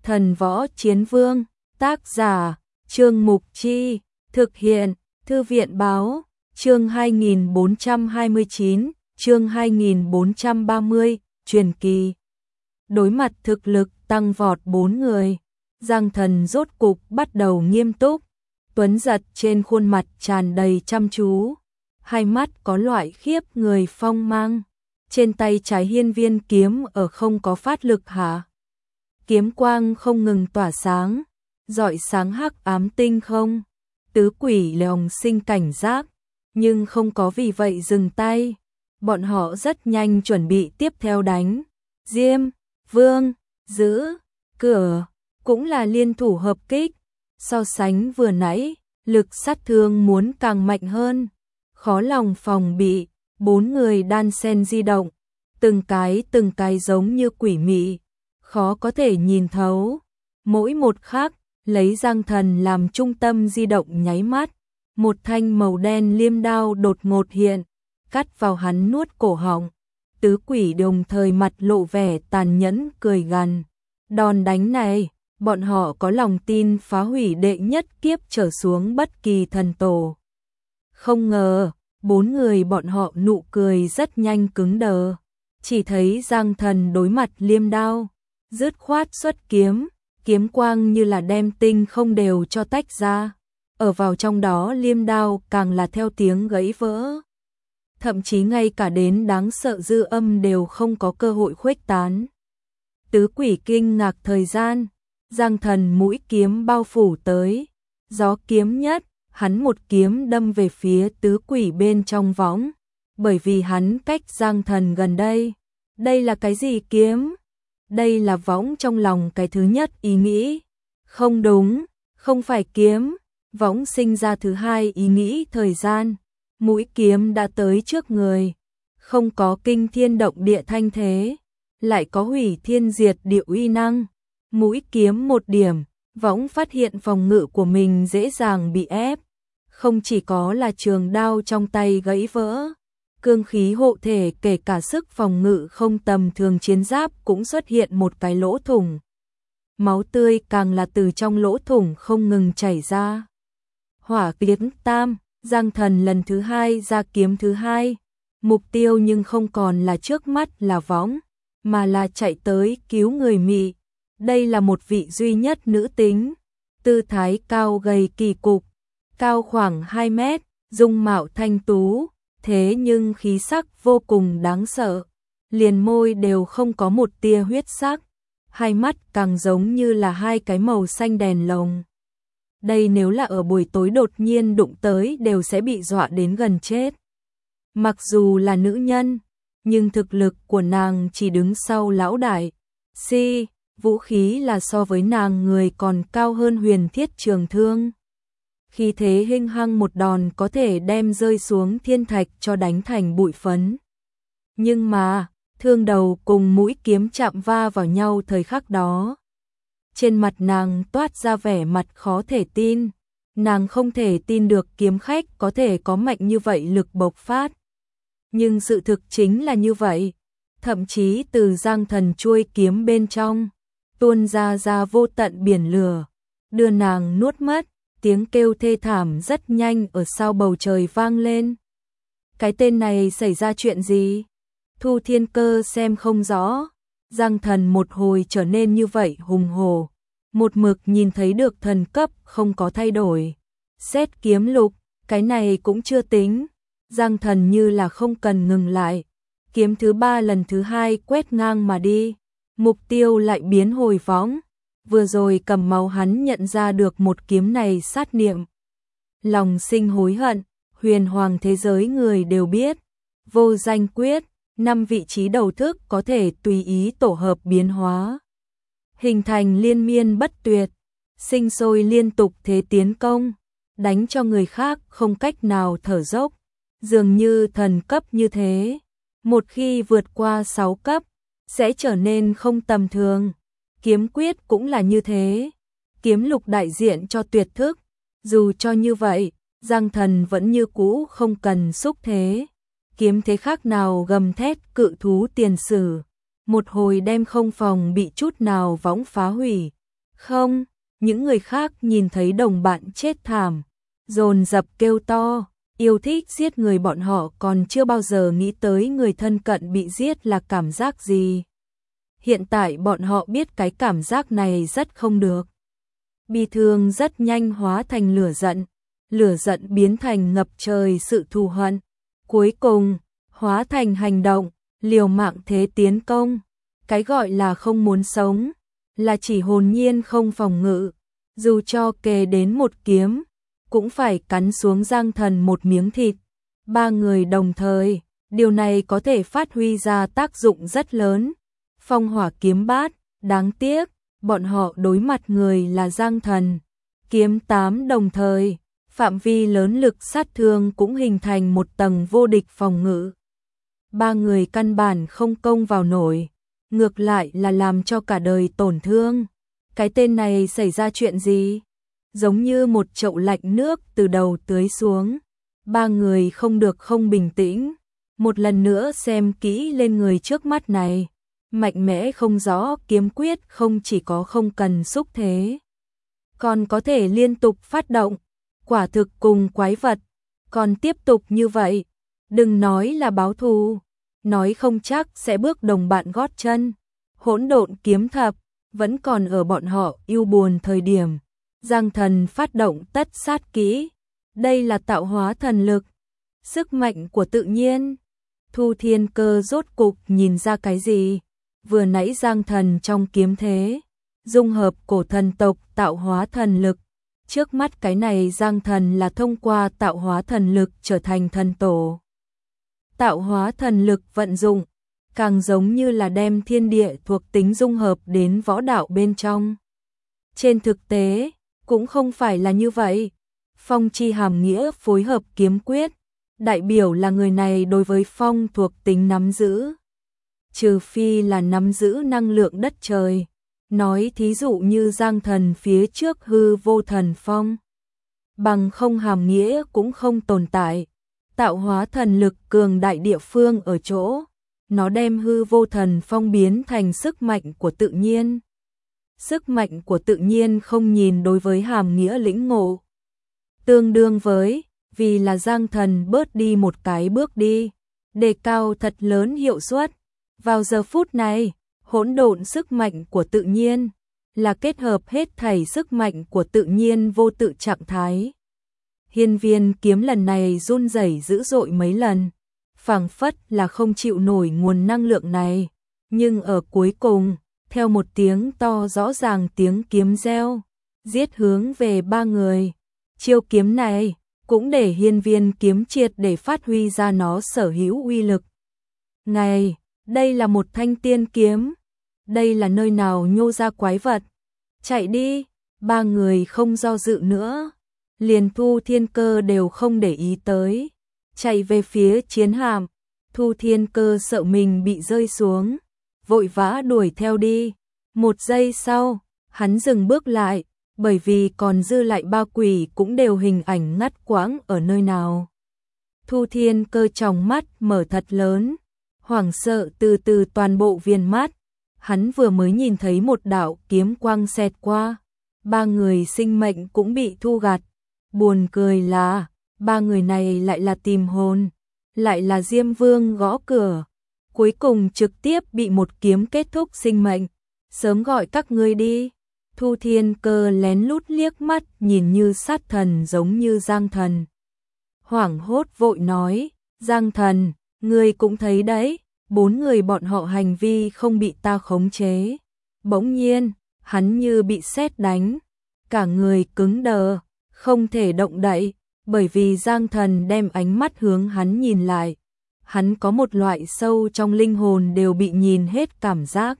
Thần võ chiến vương, tác giả, Trương Mục Chi, thực hiện, Thư viện báo, chương 2429, chương 2430, truyền kỳ. Đối mặt thực lực tăng vọt 4 người, Giang Thần rốt cục bắt đầu nghiêm túc, tuấn giật trên khuôn mặt tràn đầy chăm chú, hai mắt có loại khiếp người phong mang, trên tay trái hiên viên kiếm ở không có phát lực hạ. Kiếm quang không ngừng tỏa sáng, rọi sáng hắc ám tinh không, tứ quỷ lòng sinh cảnh giác, nhưng không có vì vậy dừng tay, bọn họ rất nhanh chuẩn bị tiếp theo đánh. Diêm, Vương, Giữ, Cửa, cũng là liên thủ hợp kích, so sánh vừa nãy, lực sát thương muốn càng mạnh hơn, khó lòng phòng bị, 4 người đan sen di động, từng cái giống như quỷ mị, khó có thể nhìn thấu, mỗi một khắc, lấy Giang Thần làm trung tâm di động nháy mắt, một thanh màu đen liêm đao đột ngột hiện, cắt vào hắn nuốt cổ họng. Tứ quỷ đồng thời mặt lộ vẻ tàn nhẫn cười gằn. Đòn đánh này, bọn họ có lòng tin phá hủy đệ nhất kiếp trở xuống bất kỳ thần tổ. Không ngờ, 4 người bọn họ nụ cười rất nhanh cứng đờ. Chỉ thấy Giang Thần đối mặt liêm đao, dứt khoát xuất kiếm, kiếm quang như là đem tinh không đều cho tách ra. Ở vào trong đó liêm đao càng là theo tiếng gãy vỡ. Thậm chí ngay cả đến đáng sợ dư âm đều không có cơ hội khuếch tán. Tứ quỷ kinh ngạc thời gian, Giang Thần mũi kiếm bao phủ tới, gió kiếm nhất, hắn một kiếm đâm về phía tứ quỷ bên trong võng, bởi vì hắn cách Giang Thần gần đây. Đây là cái gì kiếm? Đây là võng trong lòng cái thứ nhất ý nghĩ. Không đúng, không phải kiếm, võng sinh ra thứ hai ý nghĩ thời gian. Mũi kiếm đã tới trước người, không có kinh thiên động địa thanh thế, lại có hủy thiên diệt địa uy năng. Mũi kiếm một điểm, võng phát hiện phòng ngự của mình dễ dàng bị ép. Không chỉ có là trường đao trong tay gãy vỡ, cương khí hộ thể kể cả sức phòng ngự không tầm thường chiến giáp cũng xuất hiện một cái lỗ thủng. Máu tươi càng là từ trong lỗ thủng không ngừng chảy ra. Hỏa kiếm tam, Giang Thần lần thứ hai ra kiếm thứ hai, mục tiêu nhưng không còn là trước mắt là võng, mà là chạy tới cứu người mị. Đây là một vị duy nhất nữ tính, tư thái cao gầy kỳ cục, cao khoảng 2 mét, dung mạo thanh tú, thế nhưng khí sắc vô cùng đáng sợ, liền môi đều không có một tia huyết sắc, hai mắt càng giống như là hai cái màu xanh đèn lồng. Đây nếu là ở buổi tối đột nhiên đụng tới đều sẽ bị dọa đến gần chết. Mặc dù là nữ nhân, nhưng thực lực của nàng chỉ đứng sau lão đại. Vũ khí là so với nàng người còn cao hơn huyền thiết trường thương. Khi thế hinh hăng một đòn có thể đem rơi xuống thiên thạch cho đánh thành bụi phấn. Nhưng mà, thương đầu cùng mũi kiếm chạm va vào nhau thời khắc đó. Trên mặt nàng toát ra vẻ mặt khó thể tin, nàng không thể tin được kiếm khách có thể có mạnh như vậy lực bộc phát. Nhưng sự thực chính là như vậy, thậm chí từ Giang Thần chuôi kiếm bên trong, tuôn ra vô tận biển lửa, đưa nàng nuốt mất, tiếng kêu thê thảm rất nhanh ở sau bầu trời vang lên. Cái tên này xảy ra chuyện gì? Thu Thiên Cơ xem không rõ. Giang Thần một hồi trở nên như vậy hùng hồ, một mực nhìn thấy được thần cấp không có thay đổi. Xét kiếm lục, cái này cũng chưa tính. Giang Thần như là không cần ngừng lại. Kiếm thứ 3 lần thứ 2 quét ngang mà đi. Mục tiêu lại biến hồi võng. Vừa rồi cầm máu hắn nhận ra được một kiếm này sát niệm. Lòng sinh hối hận, huyền hoàng thế giới người đều biết. Vô danh quyết. 5 vị trí đầu thức có thể tùy ý tổ hợp biến hóa, hình thành liên miên bất tuyệt, sinh sôi liên tục thế tiến công, đánh cho người khác không cách nào thở dốc, dường như thần cấp như thế. Một khi vượt qua 6 cấp, sẽ trở nên không tầm thường. Kiếm quyết cũng là như thế, kiếm lục đại diện cho tuyệt thức, dù cho như vậy, Giang Thần vẫn như cũ không cần xúc thế. Kiếm thế khác nào gầm thét cự thú tiền sử, một hồi đem không phòng bị chút nào võng phá hủy, Không, những người khác nhìn thấy đồng bạn chết thảm, dồn dập kêu to, yêu thích giết người, bọn họ còn chưa bao giờ nghĩ tới người thân cận bị giết là cảm giác gì. Hiện tại bọn họ biết cái cảm giác này rất không được. Bi thương rất nhanh hóa thành lửa giận biến thành ngập trời sự thù hận, cuối cùng hóa thành hành động, liều mạng thế tiến công. Cái gọi là không muốn sống, là chỉ hồn nhiên không phòng ngự, dù cho kề đến một kiếm, cũng phải cắn xuống Giang Thần một miếng thịt. Ba người đồng thời, điều này có thể phát huy ra tác dụng rất lớn. Phong hỏa kiếm bát, đáng tiếc, bọn họ đối mặt người là Giang Thần. Kiếm tám đồng thời, phạm vi lớn lực sát thương cũng hình thành một tầng vô địch phòng ngự. Ba người căn bản không công vào nổi, ngược lại là làm cho cả đời tổn thương. Cái tên này xảy ra chuyện gì? Giống như một chậu lạnh nước từ đầu tưới xuống. Ba người không được không bình tĩnh, một lần nữa xem kỹ lên người trước mắt này. Mạnh mẽ không rõ kiếm quyết không chỉ có không cần xúc thế, còn có thể liên tục phát động, quả thực cùng quái vật. Còn tiếp tục như vậy, đừng nói là báo thù, nói không chắc sẽ bước đồng bạn gót chân. Hỗn độn kiếm thập vẫn còn ở bọn họ yêu buồn thời điểm, Giang Thần phát động tất sát kỹ. Đây là tạo hóa thần lực, sức mạnh của tự nhiên. Thu Thiên Cơ rốt cục nhìn ra cái gì? Vừa nãy Giang Thần trong kiếm thế, dung hợp cổ thần tộc tạo hóa thần lực. Trước mắt cái này Giang Thần là thông qua tạo hóa thần lực trở thành thần tổ. Tạo hóa thần lực vận dụng, càng giống như là đem thiên địa thuộc tính dung hợp đến võ đạo bên trong. Trên thực tế, cũng không phải là như vậy. Phong chi hàm nghĩa phối hợp kiếm quyết, đại biểu là người này đối với phong thuộc tính nắm giữ. Trừ phi là nắm giữ năng lượng đất trời, nói thí dụ như Giang Thần phía trước hư vô thần phong, bằng không hàm nghĩa cũng không tồn tại. Tạo hóa thần lực cường đại địa phương ở chỗ, nó đem hư vô thần phong biến thành sức mạnh của tự nhiên. Sức mạnh của tự nhiên không nhìn đối với hàm nghĩa lĩnh ngộ. Tương đương với, vì là Giang Thần bớt đi một cái bước đi, đề cao thật lớn hiệu suất. Vào giờ phút này, hỗn độn sức mạnh của tự nhiên là kết hợp hết thảy sức mạnh của tự nhiên vô tự trạng thái. Hiên Viên kiếm lần này run rẩy dữ dội mấy lần, phảng phất là không chịu nổi nguồn năng lượng này, nhưng ở cuối cùng, theo một tiếng to rõ ràng tiếng kiếm reo, giết hướng về ba người. Chiêu kiếm này cũng để Hiên Viên kiếm triệt để phát huy ra nó sở hữu uy lực. Này, đây là một thanh tiên kiếm, đây là nơi nào nhô ra quái vật. Chạy đi, ba người không do dự nữa, liền Thu Thiên Cơ đều không để ý tới, chạy về phía chiến hạm. Thu Thiên Cơ sợ mình bị rơi xuống, vội vã đuổi theo đi. Một giây sau, hắn dừng bước lại, bởi vì còn dư lại ba quỷ cũng đều hình ảnh ngắt quãng ở nơi nào. Thu Thiên Cơ tròng mắt mở thật lớn, hoảng sợ từ từ toàn bộ viền mắt. Hắn vừa mới nhìn thấy một đạo kiếm quang xẹt qua, ba người sinh mệnh cũng bị thu gặt. Buồn cười là, ba người này lại là tìm hồn, lại là Diêm Vương gõ cửa, cuối cùng trực tiếp bị một kiếm kết thúc sinh mệnh. Sớm gọi các ngươi đi. Thu Thiên Cơ lén lút liếc mắt nhìn như sát thần giống như Giang Thần. Hoảng hốt vội nói, Giang Thần, ngươi cũng thấy đấy, bốn người bọn họ hành vi không bị ta khống chế. Bỗng nhiên, hắn như bị sét đánh, cả người cứng đờ, không thể động đậy, bởi vì Giang Thần đem ánh mắt hướng hắn nhìn lại. Hắn có một loại sâu trong linh hồn đều bị nhìn hết cảm giác.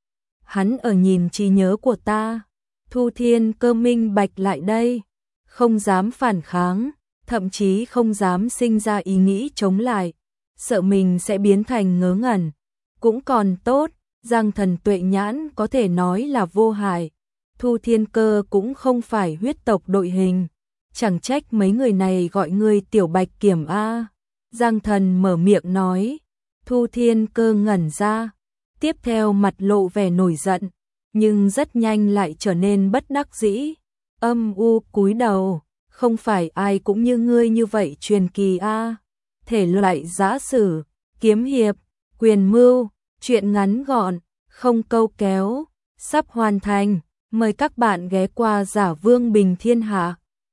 Hắn ở nhìn trí nhớ của ta. Thu Thiên Cơ minh bạch lại đây, không dám phản kháng, thậm chí không dám sinh ra ý nghĩ chống lại, sợ mình sẽ biến thành ngớ ngẩn. Cũng còn tốt, Giang Thần tuệ nhãn có thể nói là vô hại. Thu Thiên Cơ cũng không phải huyết tộc đội hình, chẳng trách mấy người này gọi ngươi tiểu bạch kiểm a. Giang Thần mở miệng nói. Thu Thiên Cơ ngẩn ra, tiếp theo mặt lộ vẻ nổi giận, nhưng rất nhanh lại trở nên bất đắc dĩ, âm u cúi đầu, không phải ai cũng như ngươi như vậy truyền kỳ a. Thể loại giã sử, kiếm hiệp, quyền mưu, truyện ngắn gọn, không câu kéo, sắp hoàn thành, mời các bạn ghé qua Giả Vương Bình Thiên Hạ.